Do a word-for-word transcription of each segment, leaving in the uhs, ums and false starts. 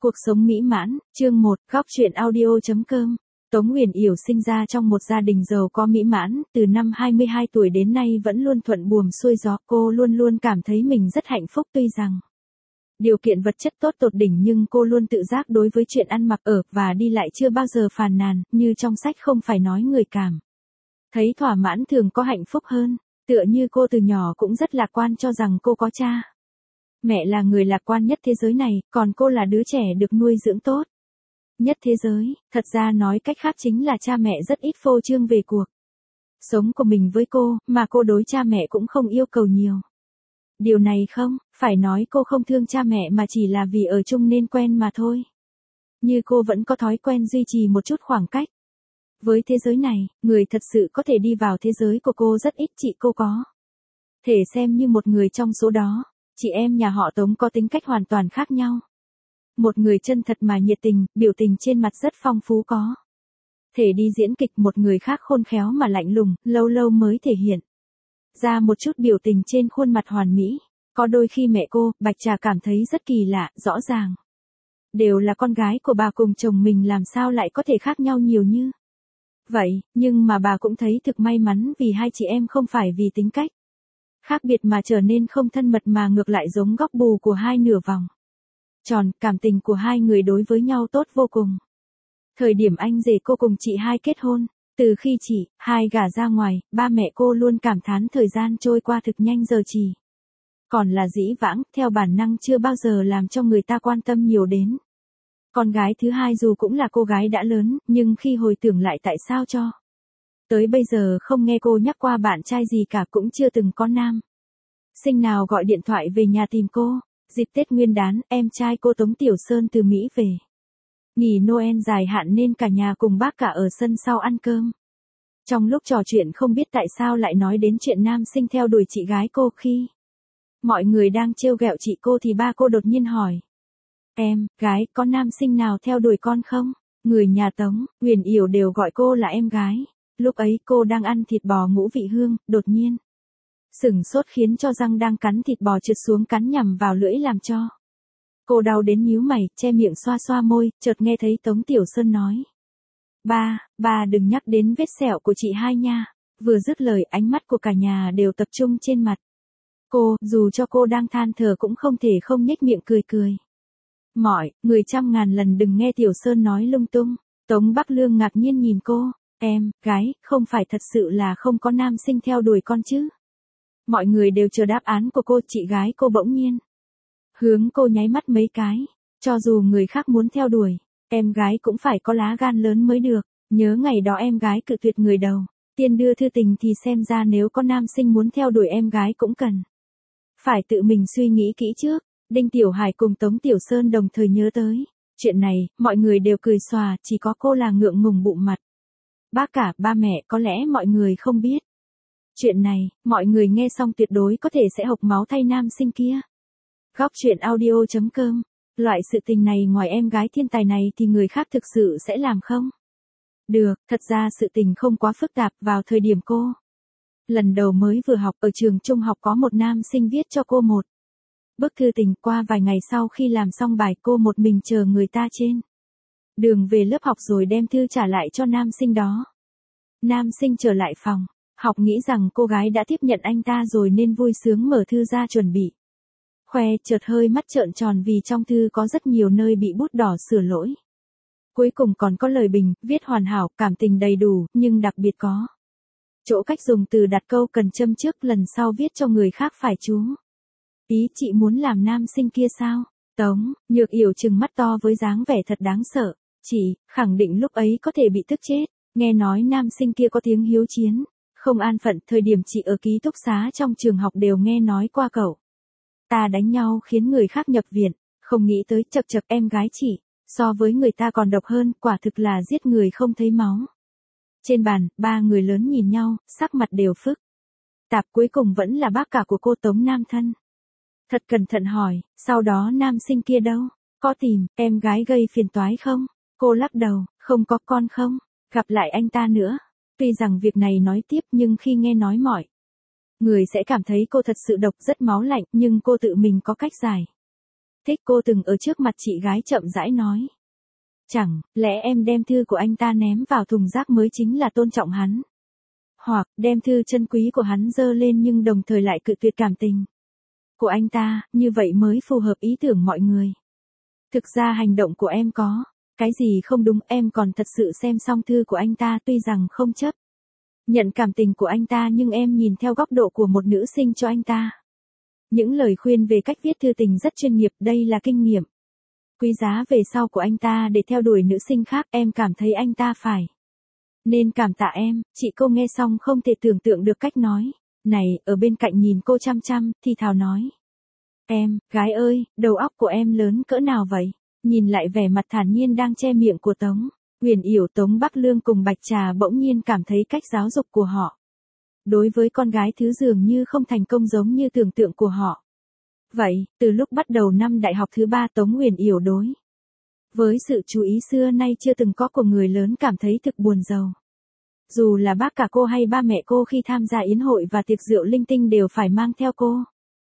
Cuộc sống mỹ mãn, chương một, góc truyện audio chấm com. Tống Huyền Yểu sinh ra trong một gia đình giàu có mỹ mãn, từ năm hai mươi hai tuổi đến nay vẫn luôn thuận buồm xuôi gió, cô luôn luôn cảm thấy mình rất hạnh phúc tuy rằng điều kiện vật chất tốt tột đỉnh nhưng cô luôn tự giác đối với chuyện ăn mặc ở và đi lại chưa bao giờ phàn nàn, như trong sách không phải nói người cảm thấy thỏa mãn thường có hạnh phúc hơn, tựa như cô từ nhỏ cũng rất lạc quan cho rằng cô có cha mẹ là người lạc quan nhất thế giới này, còn cô là đứa trẻ được nuôi dưỡng tốt nhất thế giới. Thật ra nói cách khác chính là cha mẹ rất ít phô trương về cuộc sống của mình với cô, mà cô đối cha mẹ cũng không yêu cầu nhiều. Điều này không phải nói cô không thương cha mẹ mà chỉ là vì ở chung nên quen mà thôi. Như cô vẫn có thói quen duy trì một chút khoảng cách với thế giới này, người thật sự có thể đi vào thế giới của cô rất ít, chị cô có thể xem như một người trong số đó. Chị em nhà họ Tống có tính cách hoàn toàn khác nhau. Một người chân thật mà nhiệt tình, biểu tình trên mặt rất phong phú có thể đi diễn kịch, một người khác khôn khéo mà lạnh lùng, lâu lâu mới thể hiện ra một chút biểu tình trên khuôn mặt hoàn mỹ. Có đôi khi mẹ cô, Bạch Trà cảm thấy rất kỳ lạ, rõ ràng đều là con gái của bà cùng chồng mình làm sao lại có thể khác nhau nhiều như vậy, nhưng mà bà cũng thấy thực may mắn vì hai chị em không phải vì tính cách khác biệt mà trở nên không thân mật mà ngược lại giống góc bù của hai nửa vòng tròn, cảm tình của hai người đối với nhau tốt vô cùng. Thời điểm anh rể cô cùng chị hai kết hôn, từ khi chị hai gả ra ngoài, ba mẹ cô luôn cảm thán thời gian trôi qua thực nhanh, giờ chỉ còn là dĩ vãng, theo bản năng chưa bao giờ làm cho người ta quan tâm nhiều đến con gái thứ hai, dù cũng là cô gái đã lớn, nhưng khi hồi tưởng lại tại sao cho tới bây giờ không nghe cô nhắc qua bạn trai gì cả, cũng chưa từng có nam sinh nào gọi điện thoại về nhà tìm cô. Dịp Tết Nguyên đán, em trai cô Tống Tiểu Sơn từ Mỹ về nghỉ Noel dài hạn nên cả nhà cùng bác cả ở sân sau ăn cơm. Trong lúc trò chuyện không biết tại sao lại nói đến chuyện nam sinh theo đuổi chị gái cô. Khi mọi người đang trêu ghẹo chị cô thì ba cô đột nhiên hỏi: Em, gái, có nam sinh nào theo đuổi con không? Người nhà Tống, Huyền Yểu đều gọi cô là em gái. Lúc ấy cô đang ăn thịt bò ngũ vị hương, đột nhiên sửng sốt khiến cho răng đang cắn thịt bò trượt xuống cắn nhằm vào lưỡi làm cho cô đau đến nhíu mày, che miệng xoa xoa môi, chợt nghe thấy Tống Tiểu Sơn nói: Ba, ba đừng nhắc đến vết sẹo của chị hai nha. Vừa dứt lời, ánh mắt của cả nhà đều tập trung trên mặt cô, dù cho cô đang than thở cũng không thể không nhếch miệng cười cười. Mọi người trăm ngàn lần đừng nghe Tiểu Sơn nói lung tung. Tống Bắc Lương ngạc nhiên nhìn cô: Em, gái, không phải thật sự là không có nam sinh theo đuổi con chứ? Mọi người đều chờ đáp án của cô, chị gái cô bỗng nhiên hướng cô nháy mắt mấy cái. Cho dù người khác muốn theo đuổi, em gái cũng phải có lá gan lớn mới được. Nhớ ngày đó em gái cự tuyệt người đầu tiên đưa thư tình thì xem ra nếu có nam sinh muốn theo đuổi em gái cũng cần phải tự mình suy nghĩ kỹ trước. Đinh Tiểu Hải cùng Tống Tiểu Sơn đồng thời nhớ tới chuyện này, mọi người đều cười xòa, chỉ có cô là ngượng ngùng bụng mặt. Bác cả, ba mẹ, có lẽ mọi người không biết chuyện này, mọi người nghe xong tuyệt đối có thể sẽ hộc máu thay nam sinh kia. Góc truyện audio chấm com. Loại sự tình này ngoài em gái thiên tài này thì người khác thực sự sẽ làm không được. Thật ra sự tình không quá phức tạp. Vào thời điểm cô lần đầu mới vừa học ở trường trung học, có một nam sinh viết cho cô một bức thư tình. Qua vài ngày sau khi làm xong bài, cô một mình chờ người ta trên đường về lớp học rồi đem thư trả lại cho nam sinh đó. Nam sinh trở lại phòng học nghĩ rằng cô gái đã tiếp nhận anh ta rồi nên vui sướng mở thư ra chuẩn bị khoe, chợt hơi mắt trợn tròn vì trong thư có rất nhiều nơi bị bút đỏ sửa lỗi. Cuối cùng còn có lời bình, viết hoàn hảo, cảm tình đầy đủ, nhưng đặc biệt có chỗ cách dùng từ đặt câu cần châm trước, lần sau viết cho người khác phải chú ý. Chị muốn làm nam sinh kia sao? Tống Nhược Yểu trừng mắt to với dáng vẻ thật đáng sợ. Chị khẳng định lúc ấy có thể bị tức chết. Nghe nói nam sinh kia có tiếng hiếu chiến, không an phận. Thời điểm chị ở ký túc xá trong trường học đều nghe nói qua cậu ta đánh nhau khiến người khác nhập viện. Không nghĩ tới, chật chật, em gái chị so với người ta còn độc hơn, quả thực là giết người không thấy máu. Trên bàn, ba người lớn nhìn nhau, sắc mặt đều phức tạp. Cuối cùng vẫn là bác cả của cô Tống Nam Thân thật cẩn thận hỏi: Sau đó nam sinh kia đâu? Có tìm em gái gây phiền toái không? Cô lắc đầu: Không có. Con không gặp lại anh ta nữa. Tuy rằng việc này nói tiếp, nhưng khi nghe nói mọi người sẽ cảm thấy cô thật sự độc, rất máu lạnh, nhưng cô tự mình có cách giải Thích cô từng ở trước mặt chị gái chậm rãi nói. Chẳng lẽ em đem thư của anh ta ném vào thùng rác mới chính là tôn trọng hắn? Hoặc đem thư chân quý của hắn dơ lên nhưng đồng thời lại cự tuyệt cảm tình của anh ta, như vậy mới phù hợp ý tưởng mọi người. Thực ra hành động của em có cái gì không đúng, em còn thật sự xem xong thư của anh ta, tuy rằng không chấp nhận cảm tình của anh ta nhưng em nhìn theo góc độ của một nữ sinh cho anh ta. Những lời khuyên về cách viết thư tình rất chuyên nghiệp, đây là kinh nghiệm quý giá về sau của anh ta để theo đuổi nữ sinh khác, em cảm thấy anh ta phải nên cảm tạ em. Chị cô nghe xong không thể tưởng tượng được cách nói này, ở bên cạnh nhìn cô chăm chăm, thì thào nói. Em, gái ơi, đầu óc của em lớn cỡ nào vậy? Nhìn lại vẻ mặt thản nhiên đang che miệng của Tống Huyền Yểu, Tống Bắc Lương cùng Bạch Trà bỗng nhiên cảm thấy cách giáo dục của họ đối với con gái thứ dường như không thành công giống như tưởng tượng của họ. Vậy, từ lúc bắt đầu năm đại học thứ ba, Tống Huyền Yểu đối với sự chú ý xưa nay chưa từng có của người lớn cảm thấy thực buồn rầu. Dù là bác cả cô hay ba mẹ cô khi tham gia yến hội và tiệc rượu linh tinh đều phải mang theo cô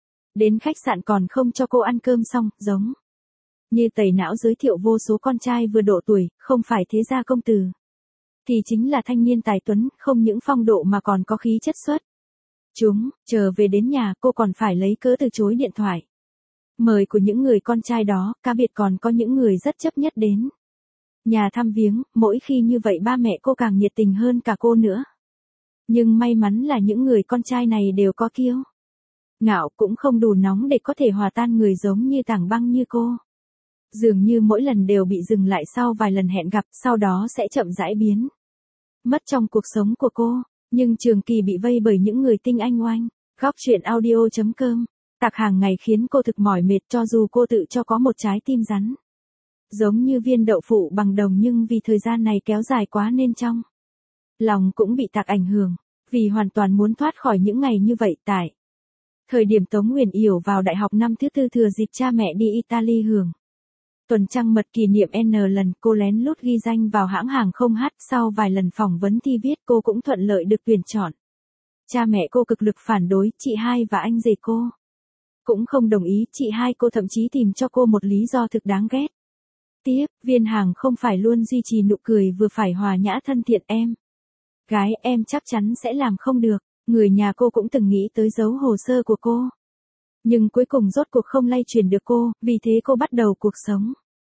đến khách sạn, còn không cho cô ăn cơm xong, giống như tẩy não giới thiệu vô số con trai vừa độ tuổi, không phải thế gia công tử thì chính là thanh niên tài tuấn, không những phong độ mà còn có khí chất xuất chúng. Chờ về đến nhà, cô còn phải lấy cớ từ chối điện thoại mời của những người con trai đó, cá biệt còn có những người rất chấp nhất đến nhà thăm viếng, mỗi khi như vậy ba mẹ cô càng nhiệt tình hơn cả cô nữa. Nhưng may mắn là những người con trai này đều có kiêu ngạo, cũng không đủ nóng để có thể hòa tan người giống như tảng băng như cô. Dường như mỗi lần đều bị dừng lại sau vài lần hẹn gặp, sau đó sẽ chậm rãi biến mất trong cuộc sống của cô, nhưng trường kỳ bị vây bởi những người tinh anh oanh. Góc truyện audio chấm com. Tạc hàng ngày khiến cô thực mỏi mệt, cho dù cô tự cho có một trái tim rắn giống như viên đậu phụ bằng đồng, nhưng vì thời gian này kéo dài quá nên trong lòng cũng bị Tạc ảnh hưởng, vì hoàn toàn muốn thoát khỏi những ngày như vậy. Tại thời điểm Tống Huyền Yểu vào đại học năm thứ tư, thừa dịp cha mẹ đi Italy hưởng tuần trăng mật kỷ niệm N lần, cô lén lút ghi danh vào hãng hàng không H, sau vài lần phỏng vấn thi viết cô cũng thuận lợi được tuyển chọn. Cha mẹ cô cực lực phản đối, chị hai và anh rể cô cũng không đồng ý, chị hai cô thậm chí tìm cho cô một lý do thực đáng ghét. Tiếp viên hàng không phải luôn duy trì nụ cười vừa phải hòa nhã thân thiện, em gái em chắc chắn sẽ làm không được. Người nhà cô cũng từng nghĩ tới giấu hồ sơ của cô, nhưng cuối cùng rốt cuộc không lay chuyển được cô, vì thế cô bắt đầu cuộc sống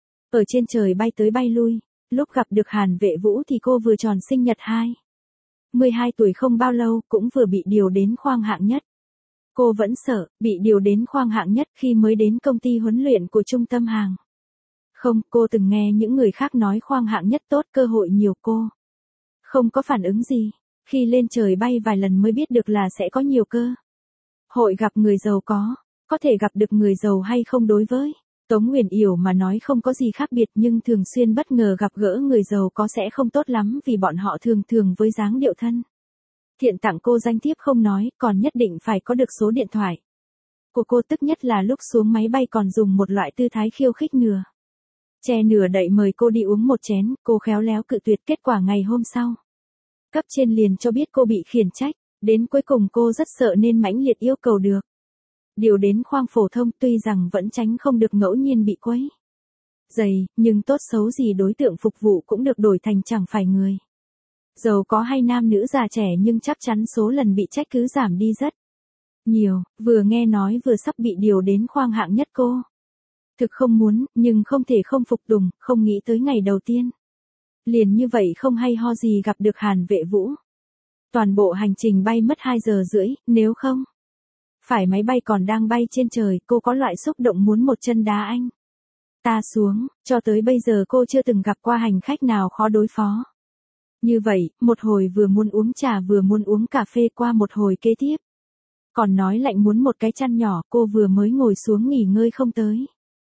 ở trên trời bay tới bay lui. Lúc gặp được Hàn Vệ Vũ thì cô vừa tròn sinh nhật hai mươi hai tuổi không bao lâu, cũng vừa bị điều đến khoang hạng nhất. Cô vẫn sợ bị điều đến khoang hạng nhất khi mới đến công ty huấn luyện của trung tâm hàng không. Cô từng nghe những người khác nói khoang hạng nhất tốt, cơ hội nhiều, cô không có phản ứng gì. Khi lên trời bay vài lần mới biết được là sẽ có nhiều cơ hội gặp người giàu có. Có thể gặp được người giàu hay không đối với Tống Huyền Yểu mà nói không có gì khác biệt, nhưng thường xuyên bất ngờ gặp gỡ người giàu có sẽ không tốt lắm, vì bọn họ thường thường với dáng điệu thân thiện tặng cô danh thiếp không nói, còn nhất định phải có được số điện thoại của cô, tức nhất là lúc xuống máy bay còn dùng một loại tư thái khiêu khích nửa che nửa đậy mời cô đi uống một chén. Cô khéo léo cự tuyệt, kết quả ngày hôm sau cấp trên liền cho biết cô bị khiển trách. Đến cuối cùng cô rất sợ nên mãnh liệt yêu cầu được điều đến khoang phổ thông, tuy rằng vẫn tránh không được ngẫu nhiên bị quấy rầy, nhưng tốt xấu gì đối tượng phục vụ cũng được đổi thành chẳng phải người giàu có hay nam nữ già trẻ, nhưng chắc chắn số lần bị trách cứ giảm đi rất nhiều. Vừa nghe nói vừa sắp bị điều đến khoang hạng nhất, cô thực không muốn, nhưng không thể không phục tùng. Không nghĩ tới ngày đầu tiên liền như vậy không hay ho gì gặp được Hàn Vệ Vũ. Toàn bộ hành trình bay mất hai giờ rưỡi, nếu không phải máy bay còn đang bay trên trời, cô có loại xúc động muốn một chân đá anh ta xuống. Cho tới bây giờ cô chưa từng gặp qua hành khách nào khó đối phó như vậy, một hồi vừa muốn uống trà vừa muốn uống cà phê, qua một hồi kế tiếp còn nói lạnh muốn một cái chăn nhỏ. Cô vừa mới ngồi xuống nghỉ ngơi không tới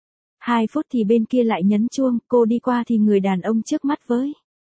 hai phút thì bên kia lại nhấn chuông. Cô đi qua thì người đàn ông trước mắt với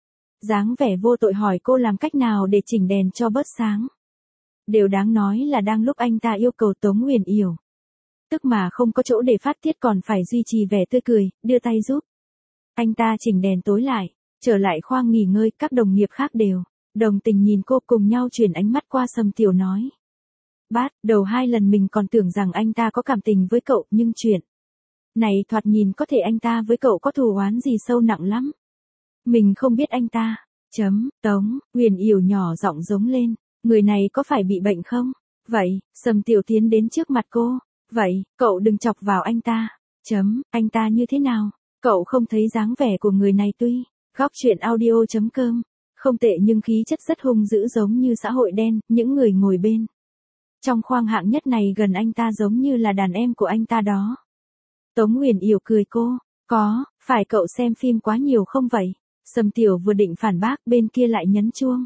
dáng vẻ vô tội hỏi cô làm cách nào để chỉnh đèn cho bớt sáng. Điều đáng nói là đang lúc anh ta yêu cầu Tống Huyền Yểu tức mà không có chỗ để phát tiết, còn phải duy trì vẻ tươi cười, đưa tay giúp anh ta chỉnh đèn tối lại. Trở lại khoang nghỉ ngơi, các đồng nghiệp khác đều đồng tình nhìn cô, cùng nhau chuyển ánh mắt qua Sầm Tiểu nói. Bát, đầu hai lần mình còn tưởng rằng anh ta có cảm tình với cậu, nhưng chuyện Này thoạt nhìn có thể anh ta với cậu có thù oán gì sâu nặng lắm. Mình không biết anh ta. Chấm, Tống, Huyền Yểu nhỏ giọng giống lên. Người này có phải bị bệnh không? Vậy, Sầm Tiểu tiến đến trước mặt cô. Vậy, cậu đừng chọc vào anh ta. Chấm, anh ta như thế nào? Cậu không thấy dáng vẻ của người này tuy. Góc chuyện audio chấm com. Không tệ nhưng khí chất rất hung dữ giống như xã hội đen, những người ngồi bên. Trong khoang hạng nhất này gần anh ta giống như là đàn em của anh ta đó. Tống Huyền Yểu cười cô. Có, phải cậu xem phim quá nhiều không vậy? Sầm Tiểu vừa định phản bác bên kia lại nhấn chuông.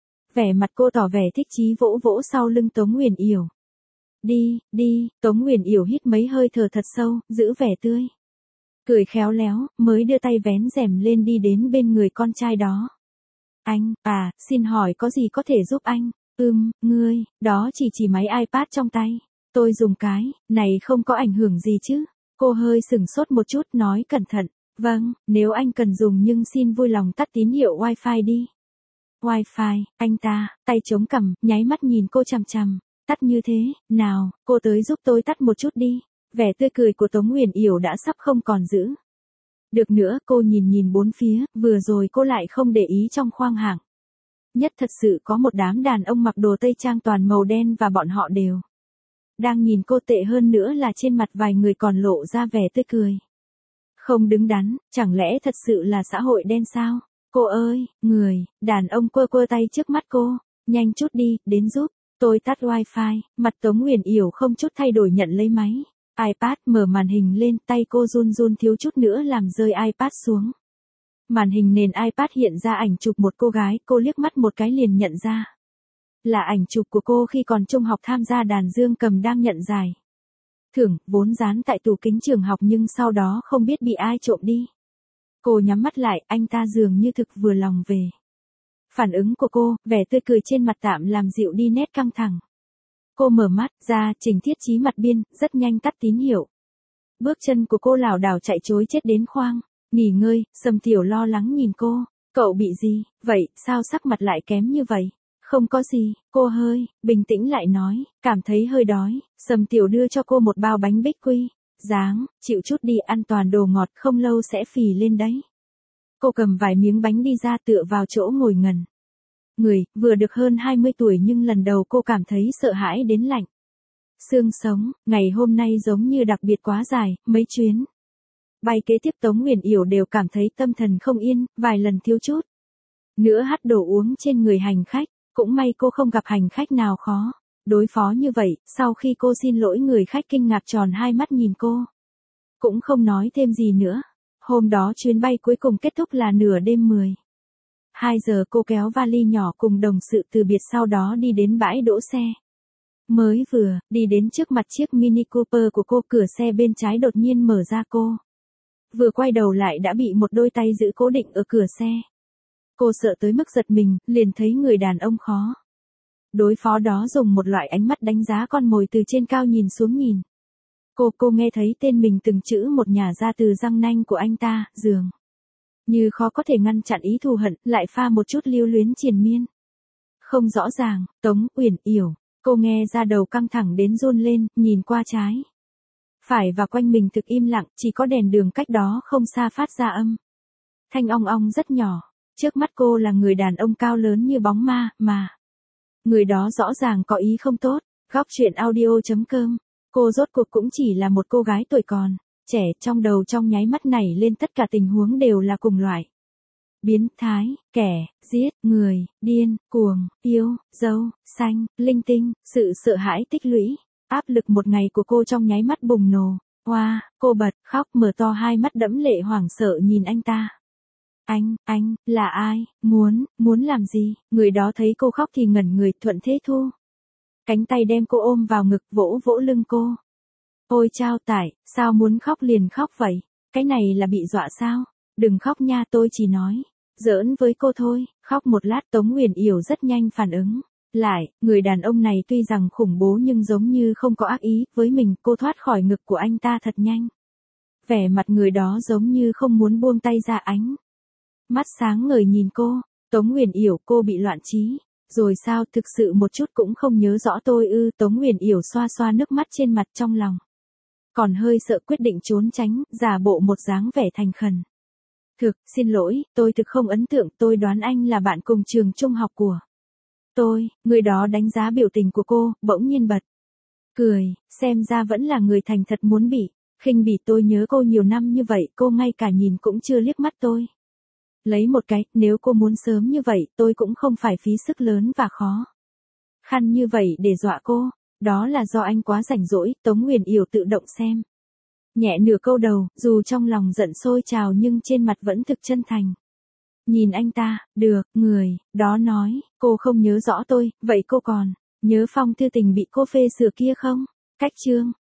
Vẻ mặt cô tỏ vẻ thích chí vỗ vỗ sau lưng Tống Huyền Yểu. Đi, đi, Tống Huyền Yểu hít mấy hơi thở thật sâu, giữ vẻ tươi. Cười khéo léo, mới đưa tay vén rèm lên đi đến bên người con trai đó. Anh, à, xin hỏi có gì có thể giúp anh? Ừm, ngươi, đó chỉ chỉ máy iPad trong tay. Tôi dùng cái, này không có ảnh hưởng gì chứ? Cô hơi sửng sốt một chút nói cẩn thận. Vâng, nếu anh cần dùng nhưng xin vui lòng tắt tín hiệu Wi-Fi đi. Wi-Fi, anh ta, tay chống cằm, nháy mắt nhìn cô chằm chằm. Tắt như thế, nào, cô tới giúp tôi tắt một chút đi. Vẻ tươi cười của Tống Huyền Yểu đã sắp không còn giữ được nữa, cô nhìn nhìn bốn phía, vừa rồi cô lại không để ý trong khoang hạng. Nhất thật sự có một đám đàn ông mặc đồ tây trang toàn màu đen và bọn họ đều đang nhìn cô, tệ hơn nữa là trên mặt vài người còn lộ ra vẻ tươi cười. Không đứng đắn, chẳng lẽ thật sự là xã hội đen sao? Cô ơi, người, đàn ông quơ quơ tay trước mắt cô, nhanh chút đi, đến giúp, tôi tắt wifi, mặt Tống Huyền Yểu không chút thay đổi nhận lấy máy. iPad mở màn hình lên, tay cô run run thiếu chút nữa làm rơi iPad xuống. Màn hình nền iPad hiện ra ảnh chụp một cô gái, cô liếc mắt một cái liền nhận ra. Là ảnh chụp của cô khi còn trung học tham gia đàn dương cầm đang nhận giải thưởng, vốn dán tại tủ kính trường học nhưng sau đó không biết bị ai trộm đi. Cô nhắm mắt lại, anh ta dường như thực vừa lòng về phản ứng của cô, vẻ tươi cười trên mặt tạm làm dịu đi nét căng thẳng. Cô mở mắt ra, Trình Thiết Chí mặt biên, rất nhanh tắt tín hiệu. Bước chân của cô lảo đảo chạy trối chết đến khoang nghỉ ngơi. Sầm Tiểu lo lắng nhìn cô. Cậu bị gì, vậy, sao sắc mặt lại kém như vậy? Không có gì, cô hơi bình tĩnh lại nói, cảm thấy hơi đói. Sầm Tiểu đưa cho cô một bao bánh bích quy. Dáng, chịu chút đi, ăn toàn đồ ngọt, không lâu sẽ phì lên đấy. Cô cầm vài miếng bánh đi ra tựa vào chỗ ngồi ngần người, vừa được hơn hai mươi tuổi nhưng lần đầu cô cảm thấy sợ hãi đến lạnh xương sống. Ngày hôm nay giống như đặc biệt quá dài, mấy chuyến bay kế tiếp Tống Huyền Yểu đều cảm thấy tâm thần không yên, vài lần thiếu chút nữa hắt đồ uống trên người hành khách. Cũng may cô không gặp hành khách nào khó đối phó như vậy. Sau khi cô xin lỗi, người khách kinh ngạc tròn hai mắt nhìn cô, cũng không nói thêm gì nữa. Hôm đó chuyến bay cuối cùng kết thúc là nửa đêm mười hai giờ, cô kéo vali nhỏ cùng đồng sự từ biệt, sau đó đi đến bãi đỗ xe. Mới vừa đi đến trước mặt chiếc Mini Cooper của cô, cửa xe bên trái đột nhiên mở ra, cô vừa quay đầu lại đã bị một đôi tay giữ cố định ở cửa xe. Cô sợ tới mức giật mình, liền thấy người đàn ông khó đối phó đó dùng một loại ánh mắt đánh giá con mồi từ trên cao nhìn xuống nhìn. Cô cô nghe thấy tên mình từng chữ một nhả ra từ răng nanh của anh ta, dường như khó có thể ngăn chặn ý thù hận, lại pha một chút lưu luyến triền miên. Không rõ ràng, Tống Huyền Yểu, cô nghe ra đầu căng thẳng đến run lên, nhìn qua trái phải và quanh mình thực im lặng, chỉ có đèn đường cách đó không xa phát ra âm thanh ong ong rất nhỏ. Trước mắt cô là người đàn ông cao lớn như bóng ma, mà người đó rõ ràng có ý không tốt. Góc chuyện audio chấm com. Cô rốt cuộc cũng chỉ là một cô gái tuổi còn trẻ, trong đầu trong nháy mắt nảy lên tất cả tình huống đều là cùng loại. Biến thái, kẻ, giết, người, điên, cuồng, yêu, dâu, xanh, linh tinh, sự sợ hãi tích lũy, áp lực một ngày của cô trong nháy mắt bùng nổ. Hoa, wow, cô bật khóc, mở to hai mắt đẫm lệ hoảng sợ nhìn anh ta. Anh, anh, là ai, muốn, muốn làm gì? Người đó thấy cô khóc thì ngẩn người, thuận thế thu cánh tay đem cô ôm vào ngực, vỗ vỗ lưng cô. Ôi chao tải, sao muốn khóc liền khóc vậy? Cái này là bị dọa sao? Đừng khóc nha, tôi chỉ nói giỡn với cô thôi. Khóc một lát, Tống Huyền Yểu rất nhanh phản ứng lại. Người đàn ông này tuy rằng khủng bố nhưng giống như không có ác ý với mình. Cô thoát khỏi ngực của anh ta thật nhanh. Vẻ mặt người đó giống như không muốn buông tay ra, ánh mắt sáng ngời nhìn cô. Tống Huyền Yểu, cô bị loạn trí rồi sao? Thực sự một chút cũng không nhớ rõ tôi ư? Tống Huyền Yểu xoa xoa nước mắt trên mặt, trong lòng còn hơi sợ quyết định trốn tránh, giả bộ một dáng vẻ thành khẩn. Thực, xin lỗi, tôi thực không ấn tượng, tôi đoán anh là bạn cùng trường trung học của tôi. Người đó đánh giá biểu tình của cô, bỗng nhiên bật cười, xem ra vẫn là người thành thật muốn bị khinh bỉ. Tôi nhớ cô nhiều năm như vậy, cô ngay cả nhìn cũng chưa liếc mắt tôi lấy một cái, nếu cô muốn sớm như vậy, tôi cũng không phải phí sức lớn và khó khăn như vậy để dọa cô. Đó là do anh quá rảnh rỗi. Tống Nguyền Yểu tự động xem nhẹ nửa câu đầu, dù trong lòng giận sôi trào nhưng trên mặt vẫn thực chân thành. Nhìn anh ta, được, người đó nói, cô không nhớ rõ tôi, vậy cô còn nhớ phong thư tình bị cô phê sửa kia không? Cách chương